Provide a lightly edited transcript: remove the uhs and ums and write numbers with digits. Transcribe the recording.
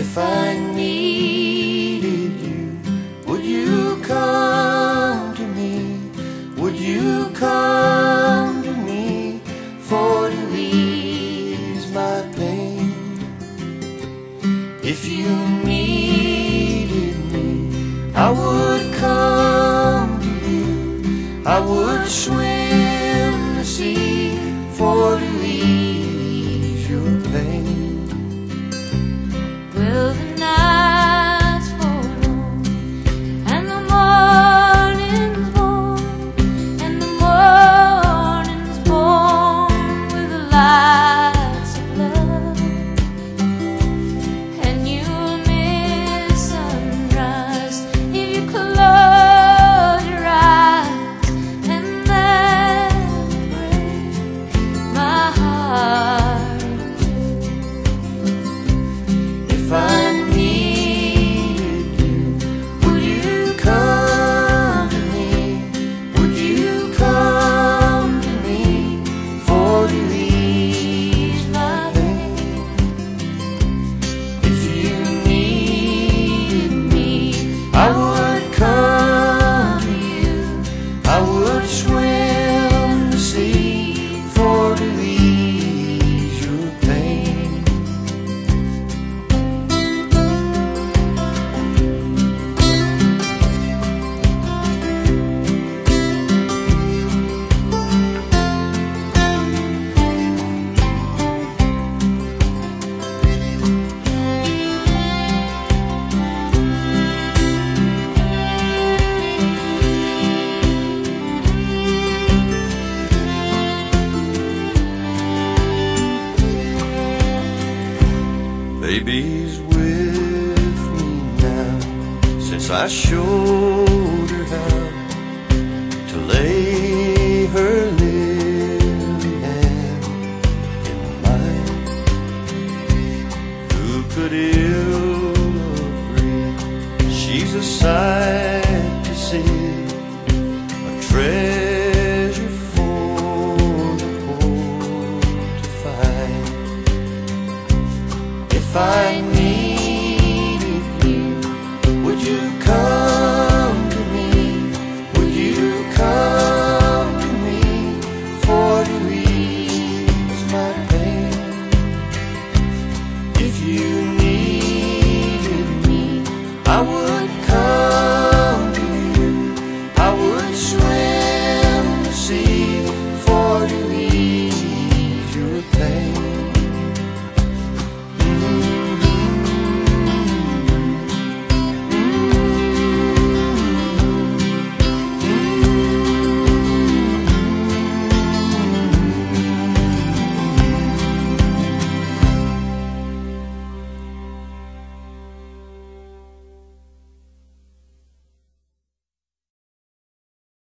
If I needed you, would you come to me? Would you come to me for to ease my pain? If you needed me, I would come to you. I would swim the sea for to ease your pain. Well, the night's for long, and the morning's born, and the morning's born with the lights of love, and you'll miss sunrise if you close your eyes, and that will break my heart. If I needed you, would you come to me? Would you come to me for to ease my pain? If you needed me, I would come to you. I would swim the sea for to ease your pain. Baby's with me now, since I showed her how to lay her lily hand in mine. Who could ill agree? She's a sight to see, a treasure for the poor to find. If I needed you, would you come to me? Would you come to me for to ease my pain? If you needed me, I would